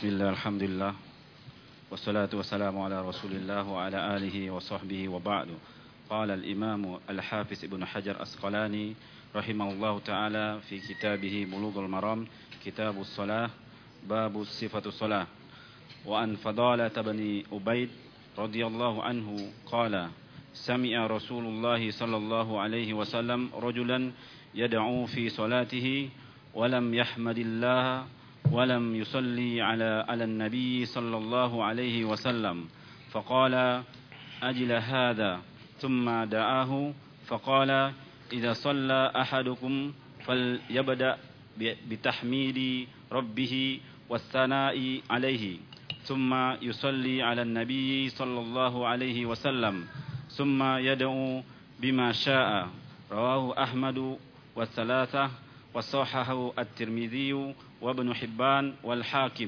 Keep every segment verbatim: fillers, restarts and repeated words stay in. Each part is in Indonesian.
Bismillah, alhamdulillah. Wassalatu wassalamu ala rasulillah wa ala alihi wa sahbihi wa ba'du. Qala al-imamu al-hafiz ibn Hajar Asqalani rahimahullahu ta'ala fi kitabihi Bulughul Maram, kitabus salah, babu sifatus salah. Wa an Fadalah bin Ubaid radhiyallahu anhu qala sami'a Rasulullah sallallahu alaihi wasallam rajulan yad'u fi salatihi wa lam yahmadillah ولم يصلي على على النبي صلى الله عليه وسلم فقال أجل هذا ثم دعاه فقال إذا صلى أحدكم فليبدأ بتحميد ربه والثناء عليه ثم يصلي على النبي صلى الله عليه وسلم ثم يدعو بما شاء رواه أحمد والثلاثة وصححه الترمذي وابن حبان والحاكم.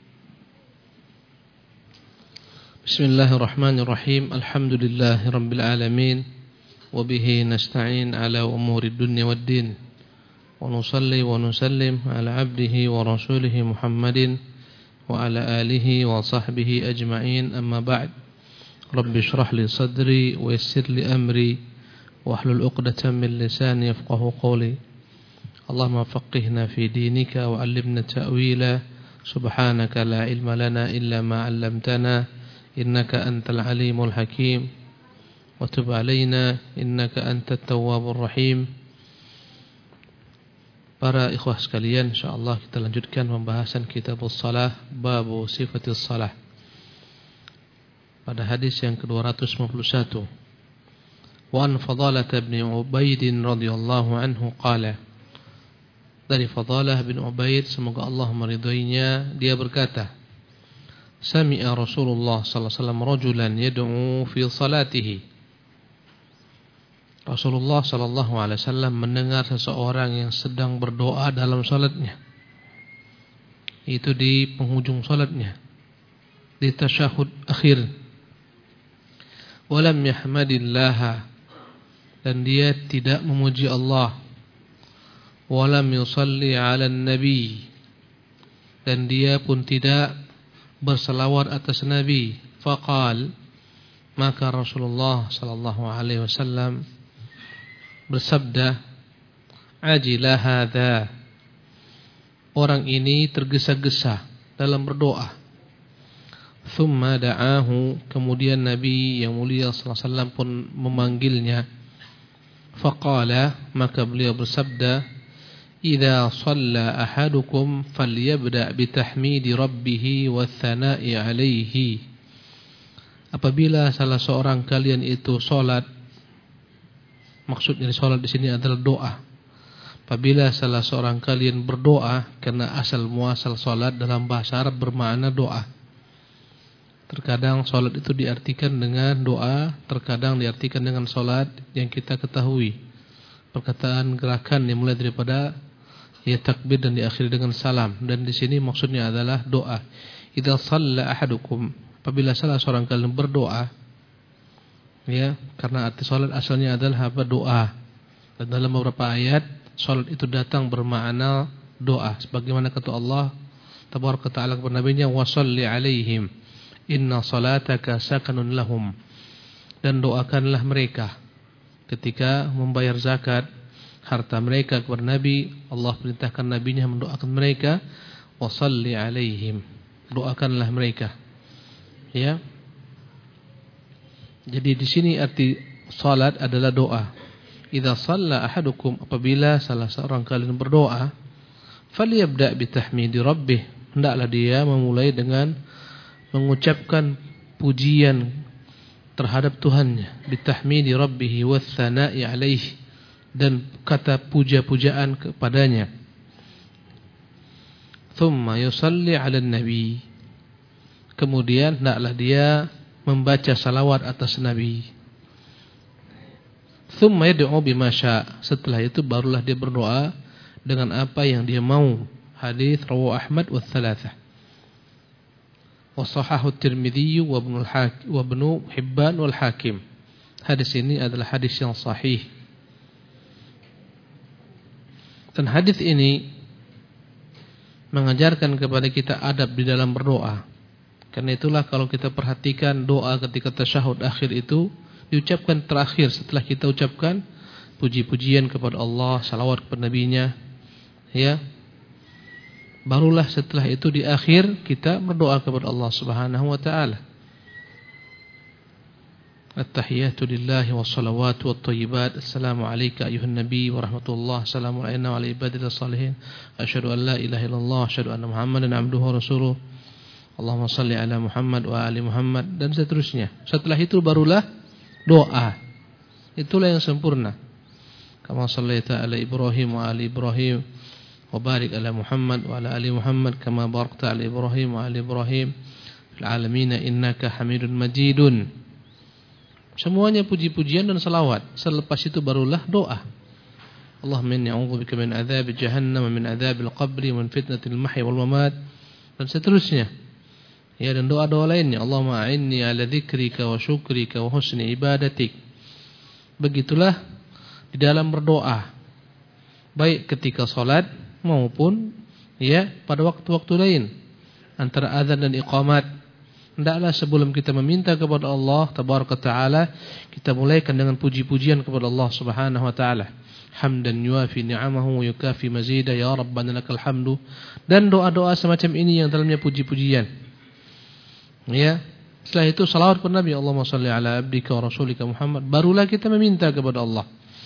بسم الله الرحمن الرحيم. الحمد لله رب العالمين وبه نستعين على أمور الدنيا والدين ونصلي ونسلم على عبده ورسوله محمد وعلى آله وصحبه أجمعين. أما بعد، رب اشرح لي صدري ويسر لي أمري واحلل عقدة من لساني يفقهوا قولي. اللهم فقهنا في دينك وعلمنا تأويلا سبحانك لا علم لنا إلا ما علمتنا إنك أنت العليم الحكيم وتب علينا إنك أنت التواب الرحيم. Para ikhwah sekalian, insyaallah kita lanjutkan pembahasan kitabus shalah, babu sifatis shalah, pada hadis yang ke dua ratus lima puluh satu. Wa an Fadalah bin Ubaid radhiyallahu anhu qala, dari Fadalah bin Ubaid, semoga Allah meridhoinya, dia berkata, sami'a Rasulullah sallallahu alaihi wasallam rajulan yad'u fi salatihi. Rasulullah sallallahu alaihi wasallam mendengar seseorang yang sedang berdoa dalam salatnya. Itu di penghujung salatnya, di tasyahud akhir. Walam yahmadillah, dan dia tidak memuji Allah. Walam yusalli ala nabi, dan dia pun tidak berselawat atas Nabi. Faqal, maka Rasulullah sallallahu alaihi wasallam bersabda, ajila hadza, orang ini tergesa-gesa dalam berdoa. Thumma da'ahu, kemudian Nabi yang mulia sallallahu alaihi wasallam pun memanggilnya. Faqala, maka beliau bersabda, idza shalla ahadukum falyabda bitahmidi rabbih wathana'i alaihi. Apabila salah seorang kalian itu salat, maksudnya salat di sini adalah doa. Apabila salah seorang kalian berdoa, karena asal muasal salat dalam bahasa Arab bermakna doa. Terkadang salat itu diartikan dengan doa, terkadang diartikan dengan salat yang kita ketahui. Perkataan gerakan yang mulai daripada ya takbir dan diakhiri dengan salam, dan di sini maksudnya adalah doa. Idza shalla ahadukum, apabila salah seorang kalian berdoa, ya, karena arti salat asalnya adalah apa? Doa. Dan dalam beberapa ayat salat itu datang bermakna doa, sebagaimana kata Allah tabaraka taala kepada nabinya, washalli alaihim inna salataka sakanun lahum, dan doakanlah mereka ketika membayar zakat harta mereka kepada Nabi. Allah perintahkan nabinya mendoakan mereka, wasalli alaihim, doakanlah mereka. Ya. Jadi di sini arti salat adalah doa. Idza shalla ahadukum, apabila salah seorang kalian berdoa, falyabda bitahmidi rabbih, hendaklah dia memulai dengan mengucapkan pujian terhadap Tuhannya, bitahmidi rabbih wathana'i alaihi, dan kata puja-pujaan kepadanya. Thumma yusalli ala nabi, kemudian hendaklah dia membaca salawat atas Nabi. Thumma yad'u bima syaa, setelah itu barulah dia berdoa dengan apa yang dia mau. Hadis rawahu Ahmad wa Thalathah wa sahahu Tirmidzi wa Ibnu al-Hakim wa Ibnu Hibban wal Hakim. Hadis ini adalah hadis yang sahih. Dan hadis ini mengajarkan kepada kita adab di dalam berdoa. Karena itulah kalau kita perhatikan doa ketika tasyahud akhir itu diucapkan terakhir setelah kita ucapkan puji-pujian kepada Allah, salawat kepada nabinya, ya. Barulah setelah itu di akhir kita berdoa kepada Allah Subhanahu wa taala. At-tahiyatu lillahi wassalawatu wattayyibat. Assalamu alayka ayuhan nabi wa rahmatullah. Assalamu alayna wa ala ibadillah salihin. Asyhadu an la ilaha illallah, asyhadu anna Muhammadan abduhu wa rasuluh. Allahumma salli ala Muhammad wa ali Muhammad, dan seterusnya. Setelah itu barulah doa. Itulah yang sempurna. Kama sallaita ala Ibrahim wa ali Ibrahim wa barik ala Muhammad wa ala ali Muhammad kama barakta ala Ibrahim wa ali Ibrahim fil alamin innaka Hamidun Majidun. Semuanya puji-pujian dan salawat. Selepas itu barulah doa. Allahumma inni a'udzubika min adzabi jahannam wa min adzabil qabri wa min fitnatil mahya wal mamat, dan seterusnya. Ya, dan doa-doa lainnya. Allahumma a'inni ala dzikrika wa syukrika wa husni ibadatik. Begitulah di dalam berdoa, baik ketika salat maupun ya pada waktu-waktu lain, antara azan dan iqamat. Hendaklah sebelum kita meminta kepada Allah tabaraka taala, kita mulaikan dengan puji-pujian kepada Allah Subhanahu wa taala. Hamdan yuafi ni'amahu wa yukafi mazida, ya rabbana lakal hamdu, dan doa-doa semacam ini yang dalamnya puji-pujian. Ya, setelah itu salawat kepada Nabi, Allahumma salli ala abdika wa rasulika Muhammad. Barulah kita meminta kepada Allah.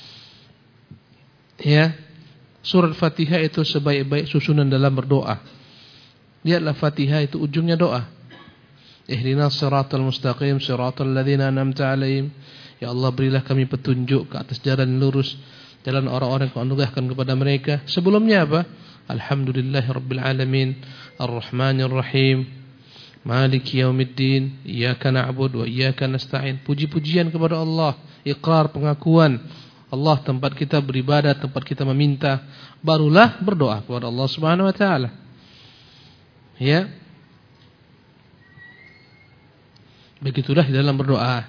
Ya, surat Fatihah itu sebaik-baik susunan dalam berdoa. Lihatlah Fatihah itu ujungnya doa. Ihdinas siratal mustaqim siratal ladzina an'amta 'alaihim. Ya Allah, berilah kami petunjuk ke atas jalan lurus, jalan orang-orang yang Kau anugerahkan kepada mereka. Sebelumnya apa? Alhamdulillahirabbil alamin, arrahmanir rahim, maliki yaumiddin, iyyaka na'budu wa iyyaka nasta'in. Puji-pujian kepada Allah, iqrar, pengakuan Allah tempat kita beribadah, tempat kita meminta. Barulah berdoa kepada Allah Subhanahu wa taala. Ya. Begitulah di dalam berdoa.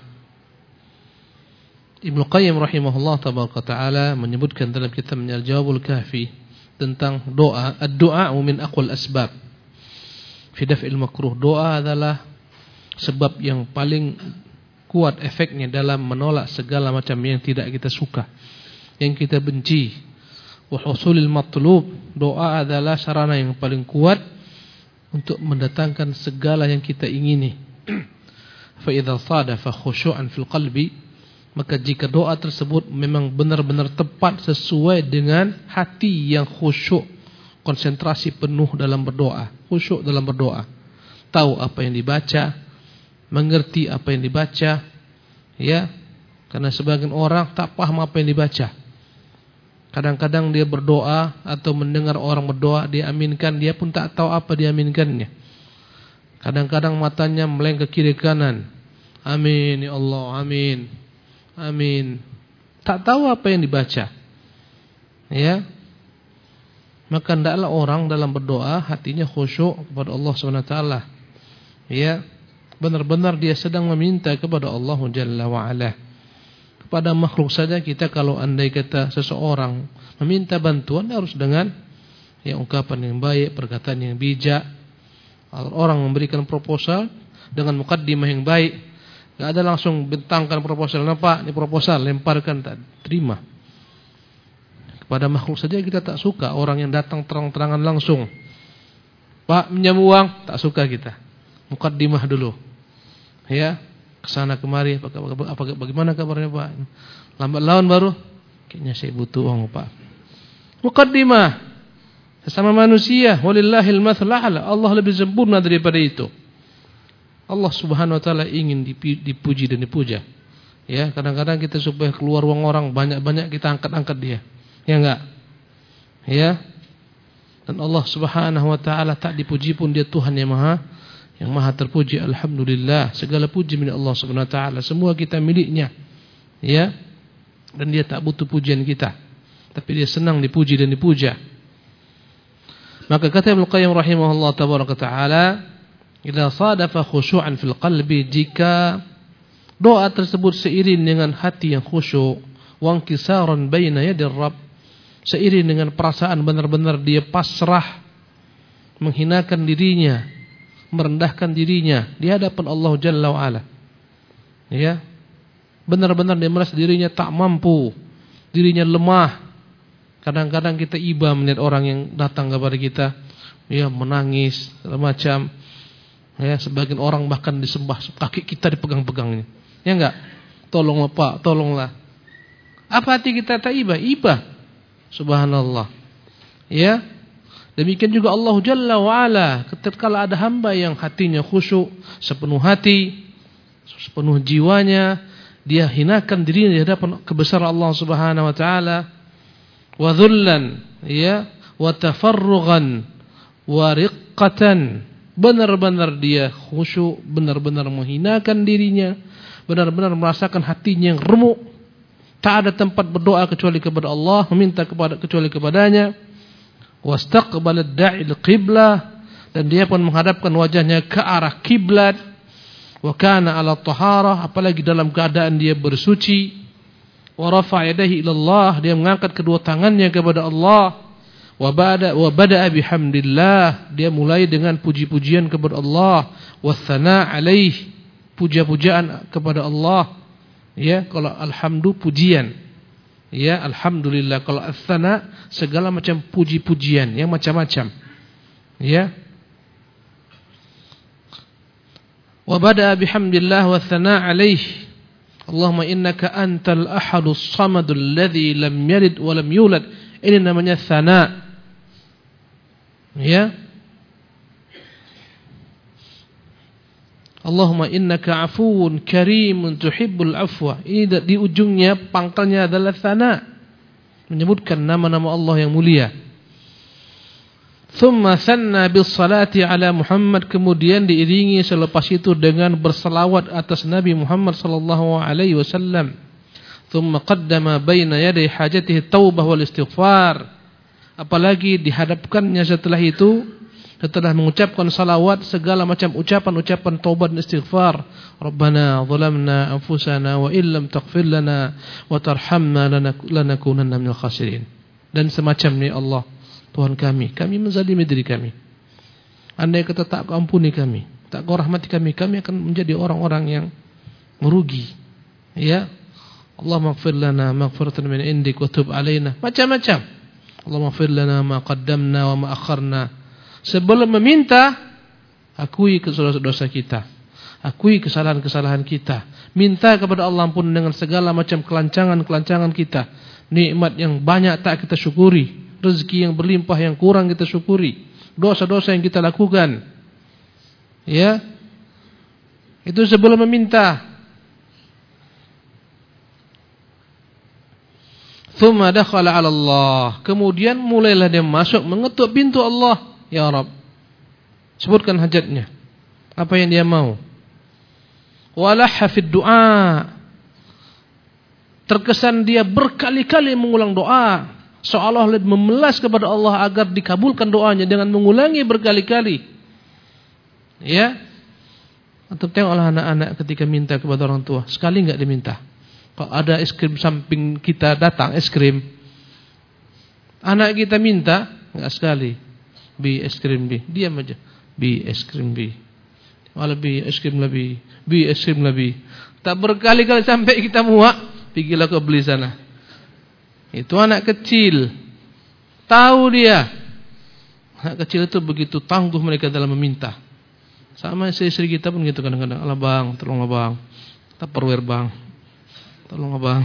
Ibnu Qayyim rahimahullah tabaraka taala menyebutkan dalam kitabnya Al-Jawabul Kafi tentang doa, ad-du'a min aqwal asbab fi daf'il makruh. Doa adalah sebab yang paling kuat efeknya dalam menolak segala macam yang tidak kita suka, yang kita benci. Wa husulil matlub, doa adalah sarana yang paling kuat untuk mendatangkan segala yang kita ingini. Fa idza sadafa khusyu'an fil qalbi, maka jika doa tersebut memang benar-benar tepat sesuai dengan hati yang khusyuk, konsentrasi penuh dalam berdoa, khusyuk dalam berdoa, tahu apa yang dibaca, mengerti apa yang dibaca, ya. Karena sebagian orang tak paham apa yang dibaca. Kadang-kadang dia berdoa atau mendengar orang berdoa, dia aminkan, dia pun tak tahu apa diaminkannya. Kadang-kadang matanya meleng ke kiri kanan. Amin ya Allah, amin. Amin. Tak tahu apa yang dibaca. Ya. Maka hendaklah orang dalam berdoa hatinya khusyuk kepada Allah Subhanahu wa taala. Ya. Benar-benar dia sedang meminta kepada Allah Jalla wa Ala. Kepada makhluk saja kita, kalau andai kata seseorang meminta bantuan, harus dengan ya ungkapan yang baik, perkataan yang bijak. Orang memberikan proposal dengan mukaddimah yang baik, enggak ada langsung bentangkan proposal, "Pak, ini proposal," lemparkan, tak terima. Kepada makhluk saja kita tak suka orang yang datang terang-terangan langsung. "Pak, pinjam uang," tak suka kita. Mukaddimah dulu. Ya, kesana kemari, apa, apa, apa, bagaimana kabarnya Pak? Lambat laun baru, kayaknya saya butuh uang Pak. Mukaddimah. Sesama manusia, walillahil matsalul a'la. Allah lebih sempurna daripada itu. Allah Subhanahu wa taala ingin dipuji dan dipuja. Ya, kadang-kadang kita supaya keluar uang orang banyak-banyak kita angkat-angkat dia. Ya enggak? Ya. Dan Allah Subhanahu wa taala tak dipuji pun, dia Tuhan yang Maha yang Maha terpuji. Alhamdulillah, segala puji milik Allah Subhanahu wa taala. Semua kita miliknya. Ya. Dan dia tak butuh pujian kita. Tapi dia senang dipuji dan dipuja. Maka kata Ibnu Qayyim rahimahullah tabaraka taala, idza sadafa khusyu'an fil qalbi, jika doa tersebut seiring dengan hati yang khusyuk, wa inkisaran baina yadir Rabb, seiring dengan perasaan benar-benar dia pasrah menghinakan dirinya, merendahkan dirinya di hadapan Allah Jalla wa Ala. Ya. Benar-benar dia merasa dirinya tak mampu, dirinya lemah. Kadang-kadang kita iba melihat orang yang datang kepada kita, ya menangis, segala macam. Ya, sebagian orang bahkan disembah, kaki kita dipegang-pegangnya. Ya enggak? Tolonglah Pak, tolonglah. Apa hati kita tak iba? Iba. Subhanallah. Ya. Demikian juga Allah Jalla wa Ala, ketika ada hamba yang hatinya khusyuk, sepenuh hati, sepenuh jiwanya, dia hinakan dirinya di hadapan kebesaran Allah Subhanahu wa taala, wa dhullan, ya, wa tafarrughan, wa riqqatan. Benar-benar dia khusyuk, benar-benar menghinakan dirinya, benar-benar merasakan hatinya yang remuk. Tak ada tempat berdoa kecuali kepada Allah, meminta kepada kecuali kepadanya. Wastaqbala ad-da'il qiblah, dan dia pun menghadapkan wajahnya ke arah kiblat. Wa kana 'ala taharah, apalagi dalam keadaan dia bersuci. Wa rafa'a yadayhi ila Allah, dia mengangkat kedua tangannya kepada Allah. Wa bada wa bada'a bihamdillah, dia mulai dengan puji-pujian kepada Allah. Wa tsana' alaih, puja-pujaan kepada Allah. Ya, kalau alhamdu pujian. Ya, alhamdulillah. Kalau ats-tsana segala macam puji-pujian yang macam-macam. Ya. Wa bada'a bihamdillah wa tsana' alaih. Allahumma innaka antal ahadus samadul ladzi lam yalid wa lam yulad. Ini namanya tsana'. Ya. Allahumma innaka afuwun karimun tuhibbul afwa. Ini di ujungnya pangkalnya adalah tsana, menyebutkan nama-nama Allah yang mulia. Thumma sanna bis salati ala Muhammad, kemudian diiringi selepas itu dengan berselawat atas Nabi Muhammad sallallahu alaihi wasallam. Thumma qaddama baina yaday hajatihi taubah wal istighfar. Apalagi dihadapkannya setelah itu, setelah mengucapkan salawat, segala macam ucapan-ucapan taubat dan istighfar. Rabbana zalamna anfusana wa illam taghfir lana wa tarhamna lanakunanna minal khasirin. Dan semacamnya Allah, Tuhan kami, kami menzalimi diri kami. Andai kata tak kau ampuni kami, tak kau rahmati kami, kami akan menjadi orang-orang yang merugi. Ya. Allah maghfir lana maghfiratan min indik wa tub alaina. Macam-macam. Allah maghfir lana ma qaddamna wa ma akharna. Sebelum meminta, akui dosa-dosa kita, akui kesalahan-kesalahan kita, minta kepada Allah ampun dengan segala macam kelancangan-kelancangan kita, nikmat yang banyak tak kita syukuri, rezeki yang berlimpah yang kurang kita syukuri, dosa-dosa yang kita lakukan. Ya, itu sebelum meminta. Thumma dakhala 'ala Allah, kemudian mulailah dia masuk mengetuk pintu Allah. Ya Rabb, sebutkan hajatnya, apa yang dia mau. Walahha fid du'a, terkesan dia berkali-kali mengulang doa, seolah-olah memelas kepada Allah agar dikabulkan doanya dengan mengulangi berkali-kali. Ya, atau tengoklah anak-anak ketika minta kepada orang tua, sekali enggak diminta. Kalau ada es krim samping kita datang es krim, anak kita minta enggak sekali. Bi es krim bi, diam aja. Bi es krim bi, malah bi es krim lebih, bi es krim lebih. Tak berkali-kali sampai kita muak, pergilah ke beli sana. Itu anak kecil, tahu dia. Anak kecil itu begitu tangguh mereka dalam meminta. Sama istri kita pun gitu kadang-kadang. Alah bang, tolong bang, Tupperware bang, tolong bang.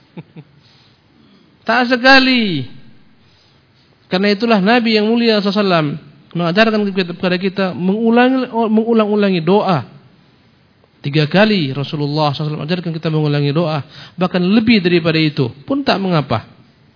Tak sekali. Karena itulah Nabi yang mulia sallallahu alaihi wasallam mengajarkan kepada kita mengulangi mengulang-ulangi doa. Tiga kali Rasulullah sallallahu alaihi wasallam ajarkan kita mengulangi doa, bahkan lebih daripada itu pun tak mengapa.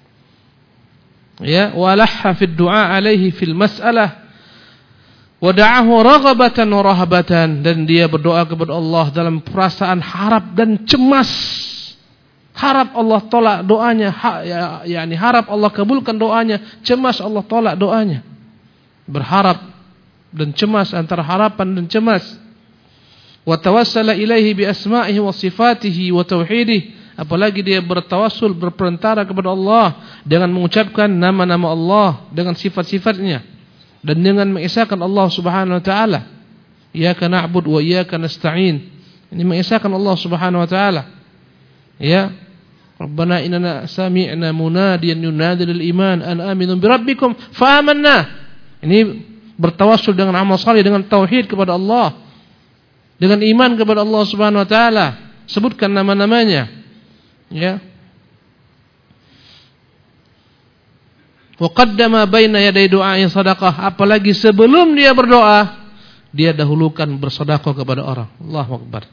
Ya, walahha fid du'a alaihi fil mas'alah wa da'ahu raghabatan wa rahabatan, dan dia berdoa kepada Allah dalam perasaan harap dan cemas. Harap Allah tolak doanya, ha, ya, yakni harap Allah kabulkan doanya, cemas Allah tolak doanya. Berharap dan cemas, antara harapan dan cemas. Wa tawassala ilaihi bi asma'ihi wa sifatihi wa tauhidihi, apalagi dia bertawassul, berperantara kepada Allah dengan mengucapkan nama-nama Allah dengan sifat-sifatnya. dan dengan mengesahkan Allah Subhanahu wa taala. Iyyaka na'budu wa iyyaka nasta'in. Ini mengesahkan Allah Subhanahu wa taala. Ya. Rabbana innana sami'na munadiyan yunadi lil iman an aminu bi rabbikum fa amanna. Ini bertawassul dengan amal saleh, dengan tauhid kepada Allah, dengan iman kepada Allah Subhanahu wa taala. Sebutkan nama-namanya. Ya. Wa qaddama baina yaday du'a'i sadaqah, apalagi sebelum dia berdoa, dia dahulukan bersedekah kepada orang. Allahu Akbar.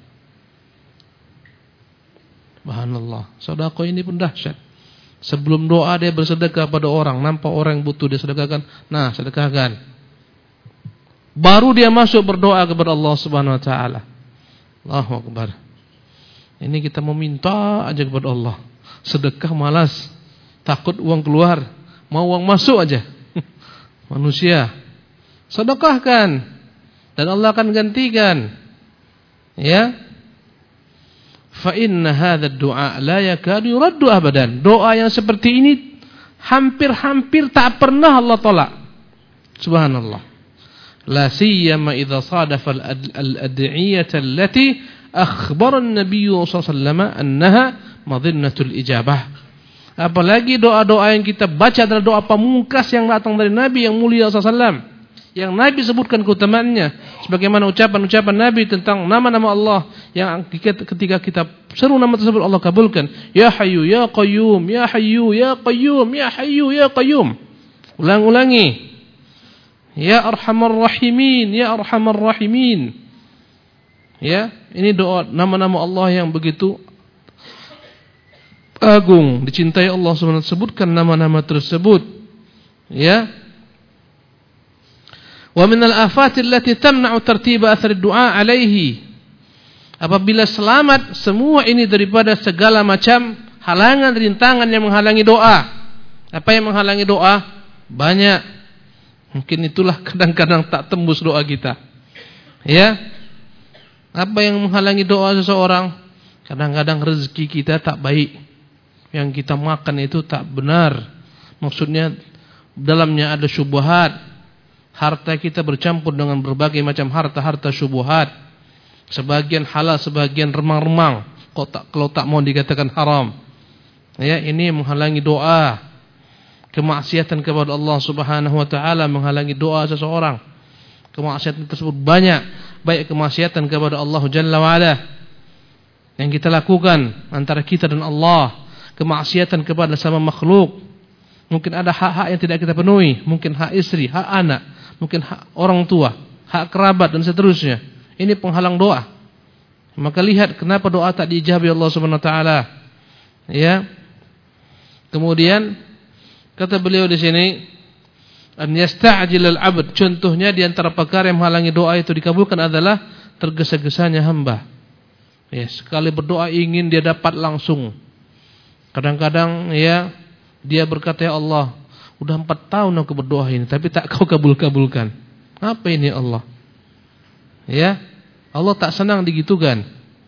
Subhanallah. Sedekah ini pun dahsyat. Sebelum doa dia bersedekah pada orang, nampak orang yang butuh dia sedekahkan, nah sedekahkan. Baru dia masuk berdoa kepada Allah Subhanahu wa taala. Allahu Akbar. Ini kita meminta aja kepada Allah. Sedekah malas, takut uang keluar, mau uang masuk aja. Manusia. Sedekahkan dan Allah akan gantikan. Ya. Fa inna hadzal du'a la yakadu yuraddu abadan. Doa yang seperti ini hampir-hampir tak pernah Allah tolak. Subhanallah. La siyama idza sadafa al-ad'iyata allati akhbara an-nabiy sallallahu alaihi wasallam annaha madhinnatul ijabah. Apalagi doa-doa yang kita baca adalah doa pamungkas yang datang dari Nabi yang mulia sallallahu alaihi wasallam, yang Nabi sebutkan keutamaannya, sebagaimana ucapan-ucapan Nabi tentang nama-nama Allah yang ketika kita seru nama tersebut Allah kabulkan. Ya Hayyu ya Qayyum, ya Hayyu ya Qayyum, ya Hayyu ya Qayyum. Ulang-ulangi. Ya Arhamar Rahimin, ya Arhamar Rahimin. Ya, ini doa nama-nama Allah yang begitu agung, dicintai Allah Subhanahu wa taala. Sebutkan nama-nama tersebut. Ya. Wa min al-afat allati tamna'u tartiba athar ad-du'a alaihi. Apabila selamat semua ini daripada segala macam halangan rintangan yang menghalangi doa. Apa yang menghalangi doa? Banyak. Mungkin itulah kadang-kadang tak tembus doa kita. Ya. Apa yang menghalangi doa seseorang? Kadang-kadang rezeki kita tak baik. Yang kita makan itu tak benar. Maksudnya dalamnya ada syubhat. Harta kita bercampur dengan berbagai macam harta-harta syubhat. Sebagian halal, sebagian remang-remang. Kalau tak, kalau tak mau dikatakan haram. Ya, ini menghalangi doa. Kemaksiatan kepada Allah Subhanahu wa taala menghalangi doa seseorang. Kemaksiatan tersebut banyak, baik kemaksiatan kepada Allah Jalla wa Ala yang kita lakukan antara kita dan Allah, kemaksiatan kepada sama makhluk. Mungkin ada hak-hak yang tidak kita penuhi, mungkin hak istri, hak anak, mungkin hak orang tua, hak kerabat dan seterusnya. Ini penghalang doa. Maka lihat kenapa doa tak diijabi Allah Subhanahu wa taala. Ya. Kemudian kata beliau di sini, an yasta'jil al-'abd, contohnya di antara perkara yang menghalangi doa itu dikabulkan adalah tergesa-gesanya hamba. Ya, sekali berdoa ingin dia dapat langsung. Kadang-kadang ya dia berkata, ya Allah, udah empat tahun aku berdoa ini tapi tak kau kabul-kabulkan. Apa ini Allah? Ya, Allah tak senang digitukan.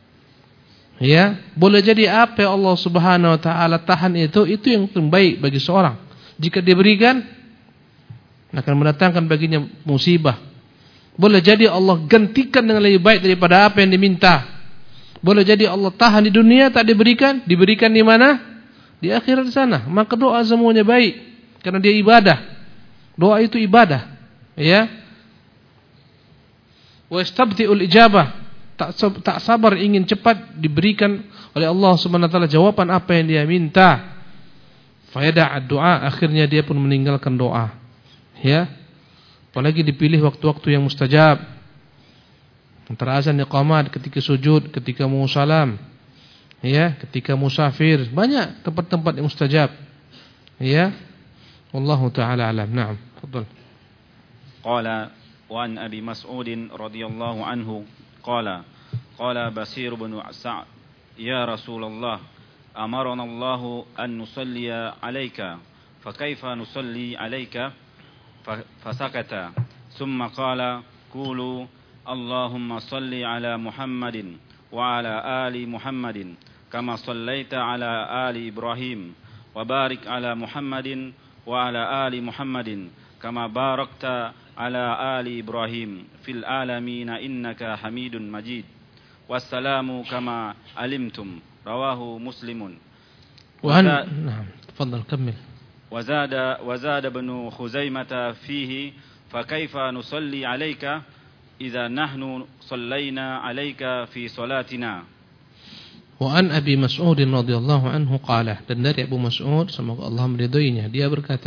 Ya, boleh jadi apa yang Allah Subhanahu wa taala tahan itu itu yang terbaik bagi seorang. Jika diberikan akan mendatangkan baginya musibah. Boleh jadi Allah gantikan dengan lebih baik daripada apa yang diminta. Boleh jadi Allah tahan di dunia tak diberikan, diberikan di mana? Di akhirat sana. Maka doa semuanya baik karena dia ibadah. Doa itu ibadah, ya. Wa istabti'ul ijabah, tak tak sabar ingin cepat diberikan oleh Allah Subhanahu wa taala jawaban apa yang dia minta. Fayada' ad-du'a, akhirnya dia pun meninggalkan doa. Ya. Apalagi dipilih waktu-waktu yang mustajab. Antara azan iqamat, ketika sujud, ketika mau salam. Ya, ketika musafir, banyak tempat-tempat yang mustajab. Ya. Wallahu ta'ala alam. Naam, tafadhal. Qala wa an Abi Mas'ud radhiyallahu anhu qala qala Basir bin Sa'd ya Rasulullah أمرنا الله أن نصلي عليك فكيف نصلي عليك فسكت ثم قال قولوا اللهم صل على محمد وعلى آل محمد كما صليت على آل إبراهيم وبارك على محمد وعلى آل محمد كما باركت على آل إبراهيم في العالمين إنك حميد مجيد والسلام كما علمتم رواه مسلم. وعن نعم تفضل كمل. وزاد وزاد ابن خزيمة فيه فكيف نصلي عليك إذا نحن صلينا عليك في صلاتنا. Wa an Abi Mas'ud radhiyallahu anhu qala, dan dari Abu Mas'ud semoga Allah meridhoinya, dia berkata,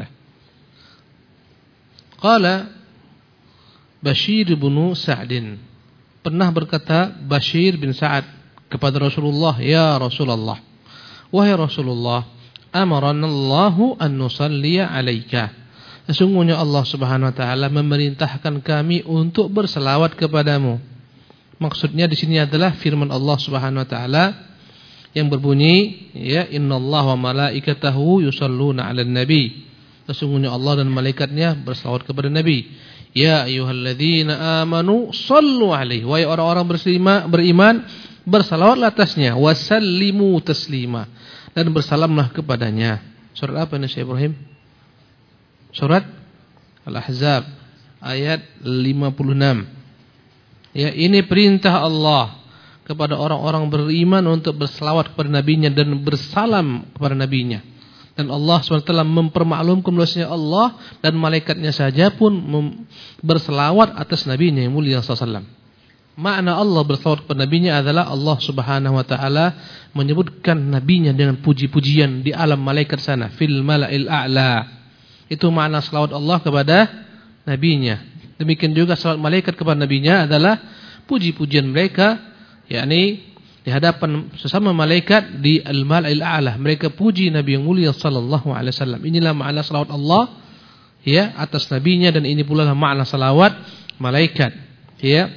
qala Bashir bin Sa'd, pernah berkata Bashir bin Sa'ad kepada Rasulullah, ya Rasulullah, wahai Rasulullah, amarana Allahu an nusalliya alaika, sesungguhnya Allah Subhanahu wa taala memerintahkan kami untuk berselawat kepadamu. Maksudnya di sini adalah firman Allah Subhanahu wa taala yang berbunyi, ya innallaha wa malaikatahu yusalluna 'alan nabi, sesungguhnya Allah dan malaikatnya berselawat kepada nabi. Ya ayyuhalladzina amanu sallu 'alaihi, wahai orang-orang beriman bersalawatlah atasnya, wasallimu taslima, dan bersalamlah kepadanya. Surat apa ini Syekh Ibrahim? Surat Al-Ahzab ayat lima puluh enam. Ya, ini perintah Allah kepada orang-orang beriman untuk berselawat kepada nabinya dan bersalam kepada nabinya. Dan Allah subhanahu wa taala mempermaklumkan bahwasanya Allah dan malaikatnya saja pun berselawat atas nabinya yang mulia sallallahu alaihi wasallam. Makna Allah berselawat kepada nabinya adalah Allah Subhanahu wa taala menyebutkan nabinya dengan puji-pujian di alam malaikat sana, fil mala'il a'la. Itu makna selawat Allah kepada nabinya. Demikian juga selawat malaikat kepada nabinya adalah puji-pujian mereka, yakni di hadapan sesama malaikat di al-mala'il a'la. Mereka puji Nabi yang mulia sallallahu alaihi wasallam. Inilah makna selawat Allah ya atas nabinya, dan ini pula makna selawat malaikat ya.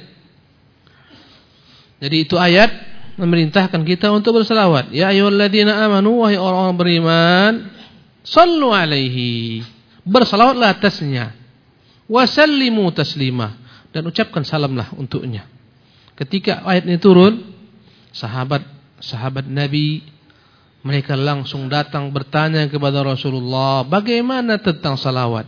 Jadi itu ayat memerintahkan kita untuk berselawat. Ya ayyuhalladzina amanu, wahai orang-orang beriman, sallu alaihi, berselawatlah atasnya, wasallimu taslima, dan ucapkan salamlah untuknya. Ketika ayat ini turun, sahabat sahabat Nabi mereka langsung datang bertanya kepada Rasulullah, bagaimana tentang salawat?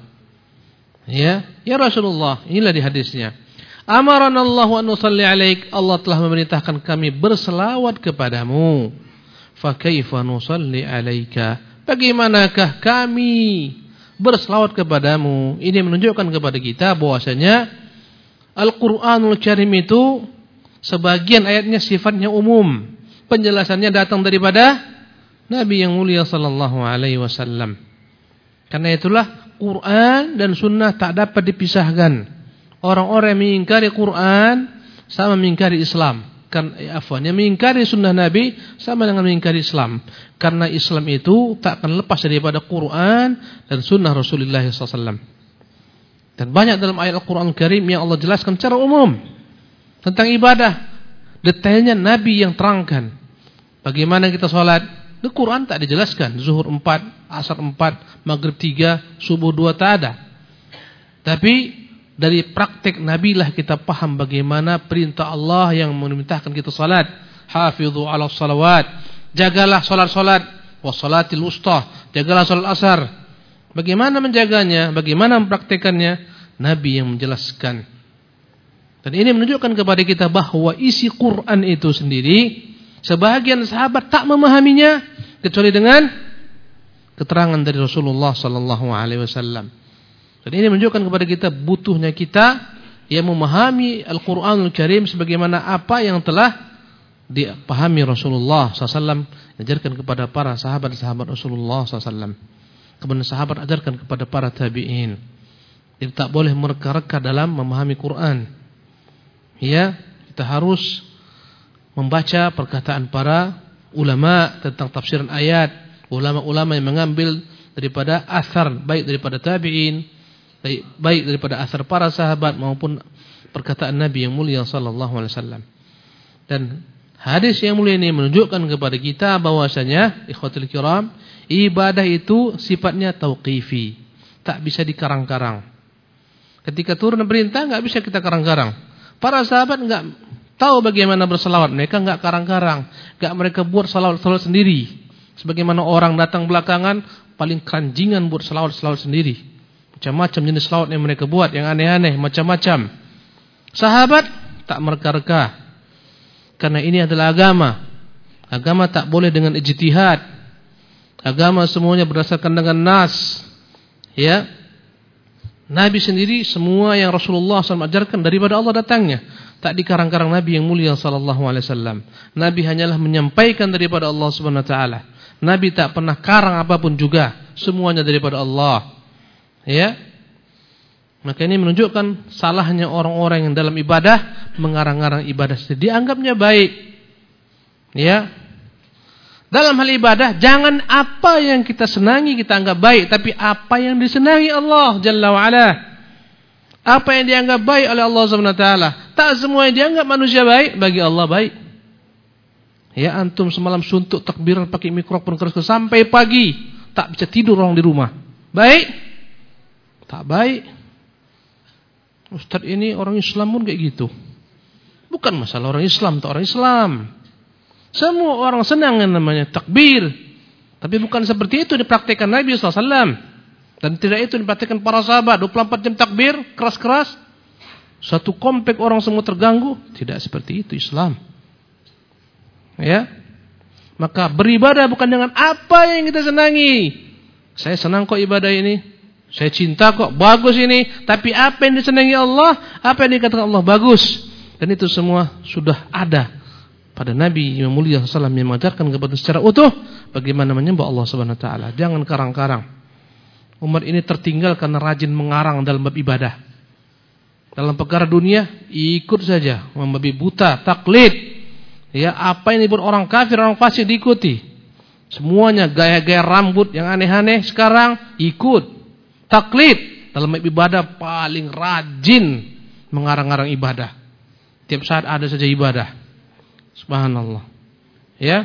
Ya, ya Rasulullah, inilah di hadisnya. Amaranallahu an nusalli alaik, Allah telah memerintahkan kami berselawat kepadamu. Fa kaifa nusalli alaika, bagaimanakah kami berselawat kepadamu? Ini menunjukkan kepada kita bahwasanya Al-Qur'anul Karim itu sebagian ayatnya sifatnya umum, penjelasannya datang daripada Nabi yang mulia sallallahu alaihi wasallam. Karena itulah Quran dan sunnah tak dapat dipisahkan. Orang-orang yang mengingkari Quran sama mengingkari Islam. Kan afwan, yang mengingkari sunnah Nabi sama dengan mengingkari Islam. Karena Islam itu tak akan lepas daripada Quran dan sunnah Rasulullah sallallahu alaihi wasallam. Dan banyak dalam ayat Al-Quran Karim yang Allah jelaskan secara umum tentang ibadah, detailnya Nabi yang terangkan. Bagaimana kita sholat, di Quran tak dijelaskan. Zuhur empat, asar empat, maghrib tiga, subuh dua, tak ada. Tapi dari praktek Nabi lah kita paham bagaimana perintah Allah yang memerintahkan kita sholat. Hafidhu ala salawat, jagalah sholat-sholat, wassalatil wusta, jagalah sholat asar. Bagaimana menjaganya, bagaimana mempraktekannya, Nabi yang menjelaskan. Dan ini menunjukkan kepada kita bahwa isi Quran itu sendiri sebahagian sahabat tak memahaminya kecuali dengan keterangan dari Rasulullah sallallahu alaihi wasallam. Dan ini menunjukkan kepada kita butuhnya kita yang memahami Al-Qur'anul Karim sebagaimana apa yang telah dipahami Rasulullah sallallahu alaihi wasallam, ajarkan kepada para sahabat-sahabat Rasulullah sallallahu alaihi wasallam. Kemudian sahabat ajarkan kepada para tabi'in. Jadi tak boleh mereka-reka dalam memahami Quran. Ya, kita harus membaca perkataan para ulama tentang tafsiran ayat, ulama-ulama yang mengambil daripada asar, baik daripada tabi'in, baik, baik daripada asar para sahabat maupun perkataan Nabi yang mulia sallallahu alaihi wasallam. Dan hadis yang mulia ini menunjukkan kepada kita bahwasanya ikhwatul kiram, ibadah itu sifatnya tauqifi, tak bisa dikarang-karang. Ketika turun perintah enggak bisa kita karang-karang. Para sahabat enggak tahu bagaimana berselawat, mereka enggak karang-karang, enggak mereka buat selawat-selawat sendiri. Sebagaimana orang datang belakangan paling keranjingan buat selawat-selawat sendiri. Macam-macam jenis selawat yang mereka buat, yang aneh-aneh, macam-macam. Sahabat tak mereka-reka. Karena ini adalah agama. Agama tak boleh dengan ijtihad. Agama semuanya berdasarkan dengan nas. Ya. Nabi sendiri semua yang Rasulullah shallallahu alaihi wasallam ajarkan daripada Allah datangnya. Tak dikarang-karang Nabi yang mulia sallallahu alaihi wasallam. Nabi hanyalah menyampaikan daripada Allah Subhanahu wa taala. Nabi tak pernah karang apapun juga, semuanya daripada Allah. Ya. Maka ini menunjukkan salahnya orang-orang yang dalam ibadah mengarang-arang ibadah sendiri. Dianggapnya baik. Ya. Dalam hal ibadah jangan apa yang kita senangi kita anggap baik, tapi apa yang disenangi Allah Jalla wa Ala. Apa yang dianggap baik oleh Allah Subhanahu wa taala. Tak semua yang dianggap manusia baik bagi Allah baik. Ya, antum semalam suntuk takbiran pakai mikrofon keras sampai pagi, tak bisa tidur orang di rumah. Baik? Tak baik. Ustaz ini orang Islam pun kayak gitu. Bukan masalah orang Islam atau orang Islam. Semua orang senang yang namanya takbir. Tapi bukan seperti itu dipraktikkan Nabi sallallahu alaihi wasallam. Dan tidak itu dipraktikkan para sahabat. dua puluh empat jam takbir, keras-keras. Satu komplek orang semua terganggu. Tidak seperti itu Islam. Ya. Maka beribadah bukan dengan apa yang kita senangi. Saya senang kok ibadah ini. Saya cinta kok, bagus ini. Tapi apa yang disenangi Allah, apa yang dikatakan Allah bagus. Dan itu semua sudah ada pada Nabi yang mulia sallallahu alaihi wasallam yang mengajarkan kepada secara utuh bagaimana menyembah Allah Subhanahu wa taala. Jangan karang-karang. Umat ini tertinggal karena rajin mengarang dalam bab ibadah. Dalam perkara dunia ikut saja, membabi buta, taklid. Ya, apa yang dibuat orang kafir, orang fasik diikuti. Semuanya gaya-gaya rambut yang aneh-aneh sekarang ikut. Taklid dalam bab ibadah paling rajin mengarang-arang ibadah. Tiap saat ada saja ibadah. Subhanallah. Ya.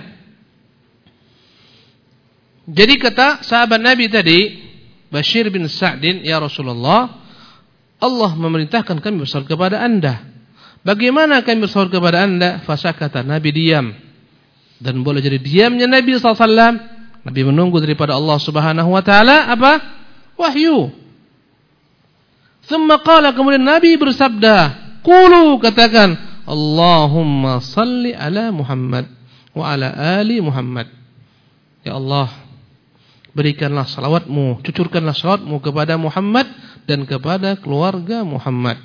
Jadi kata sahabat Nabi tadi, Bashir bin Sa'din, ya Rasulullah, Allah memerintahkan kami bersalawat kepada Anda. Bagaimana kami bersalawat kepada Anda? Fasakata, Nabi diam. Dan boleh jadi diamnya Nabi sallallahu alaihi wasallam, Nabi menunggu daripada Allah Subhanahu wa taala apa? Wahyu. Thumma qala, kemudian Nabi bersabda, qulu, katakan, Allahumma salli ala Muhammad wa ala ali Muhammad. Ya Allah, berikanlah salawatmu, cucurkanlah salawatmu kepada Muhammad dan kepada keluarga Muhammad.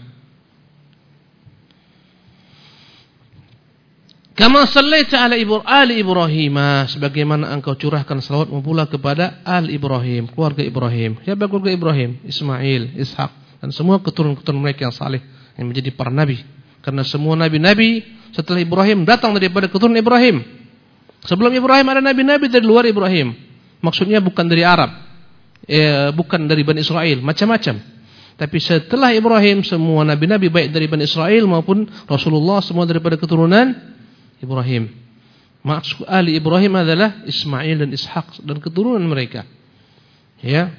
Kama sallaita ala ibu ali Ibrahim, sebagaimana engkau curahkan salawatmu pula kepada al Ibrahim, keluarga Ibrahim. Siapa keluarga Ibrahim? Ismail, Ishak, dan semua keturunan-keturunan mereka yang saleh yang menjadi para nabi. Karena semua nabi-nabi setelah Ibrahim datang daripada keturunan Ibrahim. Sebelum Ibrahim ada nabi-nabi dari luar Ibrahim. Maksudnya bukan dari Arab, eh, bukan dari Bani Israel, macam-macam. Tapi setelah Ibrahim semua nabi-nabi baik dari Bani Israel maupun Rasulullah semua daripada keturunan Ibrahim. Maksud ali Ibrahim adalah Ismail dan Ishak dan keturunan mereka. Ya.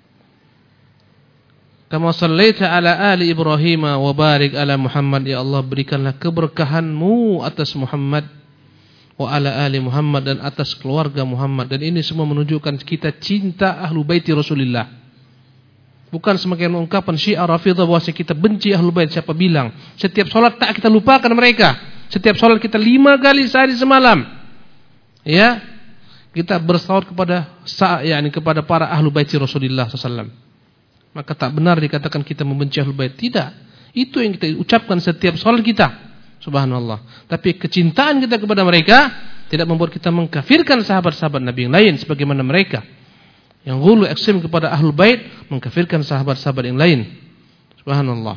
Kama sallaita ala ali Ibrahim wa barik ala Muhammad, ya Allah berikanlah keberkahanmu atas Muhammad wa ala ali Muhammad dan atas keluarga Muhammad. Dan ini semua menunjukkan kita cinta ahlu baiti Rasulullah. Bukan semakin ungkapan Syiah Rafidah bahwa kita benci ahlu bait. Siapa bilang? Setiap salat tak kita lupakan mereka. Setiap salat kita lima kali sehari semalam. Ya, kita bersalawat kepada yakni kepada para ahlu baiti Rasulullah sallallahu alaihi wasallam. Maka tak benar dikatakan kita membenci ahlul bait. Tidak. Itu yang kita ucapkan setiap salat kita. Subhanallah. Tapi kecintaan kita kepada mereka tidak membuat kita mengkafirkan sahabat-sahabat Nabi yang lain sebagaimana mereka yang ghulu ekstrim kepada ahlul bait mengkafirkan sahabat-sahabat yang lain. Subhanallah.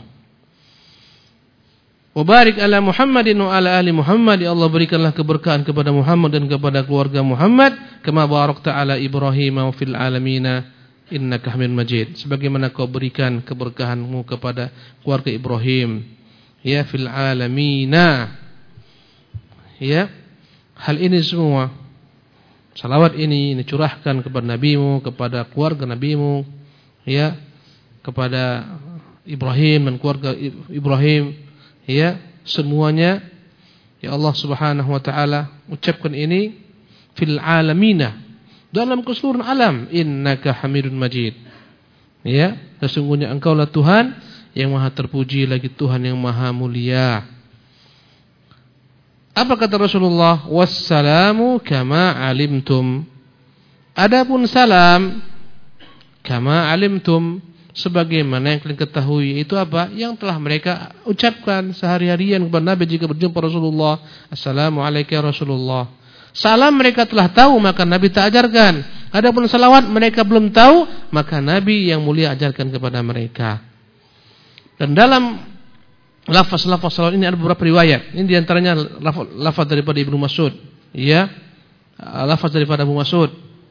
Wa barik ala Muhammadin wa ala ali Muhammad, ya Allah berikanlah keberkahan kepada Muhammad dan kepada keluarga Muhammad kama barakta ala Ibrahim wa fil alamin innaka Hamidum Majid, sebagaimana kau berikan keberkahanmu kepada keluarga Ibrahim ya fil alamina. Ya, hal ini semua salawat ini dicurahkan kepada nabimu, kepada keluarga nabimu, ya, kepada Ibrahim dan keluarga Ibrahim, ya, semuanya ya Allah Subhanahu wa taala ucapkan ini fil alamina, dalam keseluruhan alam, innaka Hamidun Majid. Ya, sesungguhnya Engkaulah Tuhan yang Maha terpuji lagi Tuhan yang Maha mulia. Apa kata Rasulullah? Wassalamu kama alimtum. Adapun salam kama alimtum, sebagaimana yang kalian ketahui, itu apa? Yang telah mereka ucapkan sehari-harian kepada Nabi jika berjumpa Rasulullah. Assalamualaikum ya Rasulullah. Salam mereka telah tahu, maka Nabi tak ajarkan. Adapun salawat mereka belum tahu, maka Nabi yang mulia ajarkan kepada mereka. Dan dalam lafaz-lafaz salawat ini ada beberapa riwayat. Ini diantaranya lafaz, lafaz daripada Ibnu Mas'ud, ya, lafaz daripada Abu Mas'ud,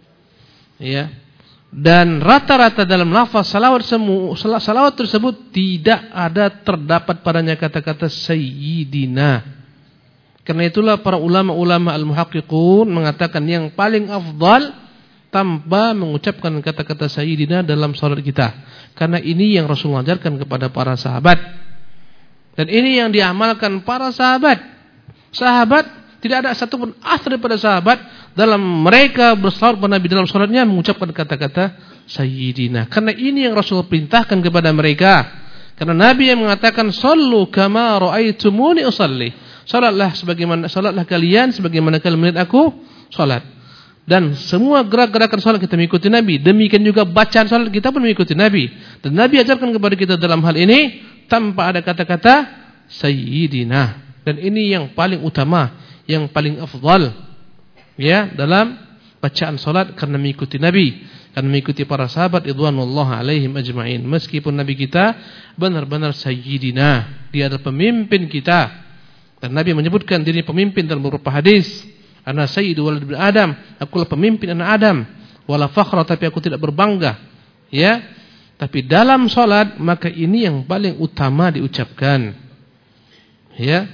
ya. Dan rata-rata dalam lafaz salawat semua salawat tersebut tidak ada terdapat padanya kata-kata sayyidina. Karena itulah para ulama-ulama al-muhaqqiqun mengatakan yang paling afdal tanpa mengucapkan kata-kata sayyidina dalam salat kita. Karena ini yang Rasulullah ajarkan kepada para sahabat. Dan ini yang diamalkan para sahabat. Sahabat, tidak ada satupun asal daripada sahabat dalam mereka bersalat kepada Nabi dalam salatnya mengucapkan kata-kata sayyidina. Karena ini yang Rasulullah perintahkan kepada mereka. Karena Nabi yang mengatakan sallu kama ra'aitumuni usalli. Salatlah sebagaimana salatlah kalian sebagaimana kalian melihat aku salat. Dan semua gerak-gerakan salat kita mengikuti Nabi. Demikian juga bacaan salat kita pun mengikuti Nabi. Dan Nabi ajarkan kepada kita dalam hal ini tanpa ada kata-kata sayyidina. Dan ini yang paling utama, yang paling afdal, ya, dalam bacaan salat karena mengikuti Nabi, karena mengikuti para sahabat ridwanullah alaihim ajma'in. Meskipun Nabi kita benar-benar sayyidina, dia adalah pemimpin kita. Dan Nabi menyebutkan diri pemimpin dalam beberapa hadis. Ana sayyidu walad ibn Adam, akulah pemimpin anak Adam. Wala fakhra, tapi aku tidak berbangga. Ya. Tapi dalam salat maka ini yang paling utama diucapkan. Ya.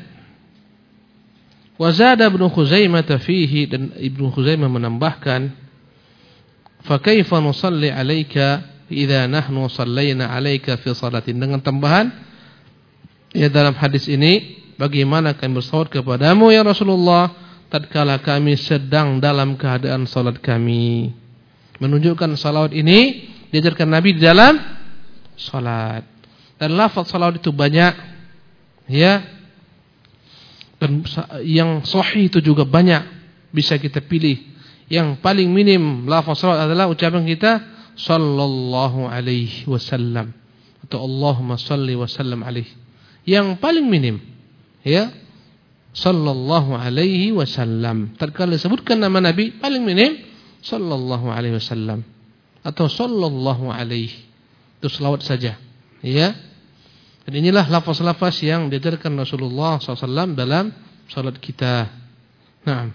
Wa zada Ibnu Khuzaimah fihi, dan Ibnu Khuzaimah menambahkan, fa kaifa nusalli 'alaika idza nahnu sallayna 'alaika fi salatin, dengan tambahan ya dalam hadis ini, bagaimana kami bersalawat kepadamu ya Rasulullah tatkala kami sedang dalam keadaan salat kami. Menunjukkan salawat ini diajarkan Nabi di dalam salat. Dan lafaz salawat itu banyak, ya. Dan yang sahih itu juga banyak, bisa kita pilih. Yang paling minim lafaz salawat adalah ucapan kita sallallahu alaihi wasallam atau Allahumma salli wa sallam alaihi. Yang paling minim, ya, sallallahu alaihi wasallam. Tatkala disebutkan nama Nabi, paling minim sallallahu alaihi wasallam atau sallallahu alaihi. Itu selawat saja, ya. Dan inilah lafaz-lafaz yang diajarkan Rasulullah sallallahu alaihi wasallam dalam salat kita. Naam.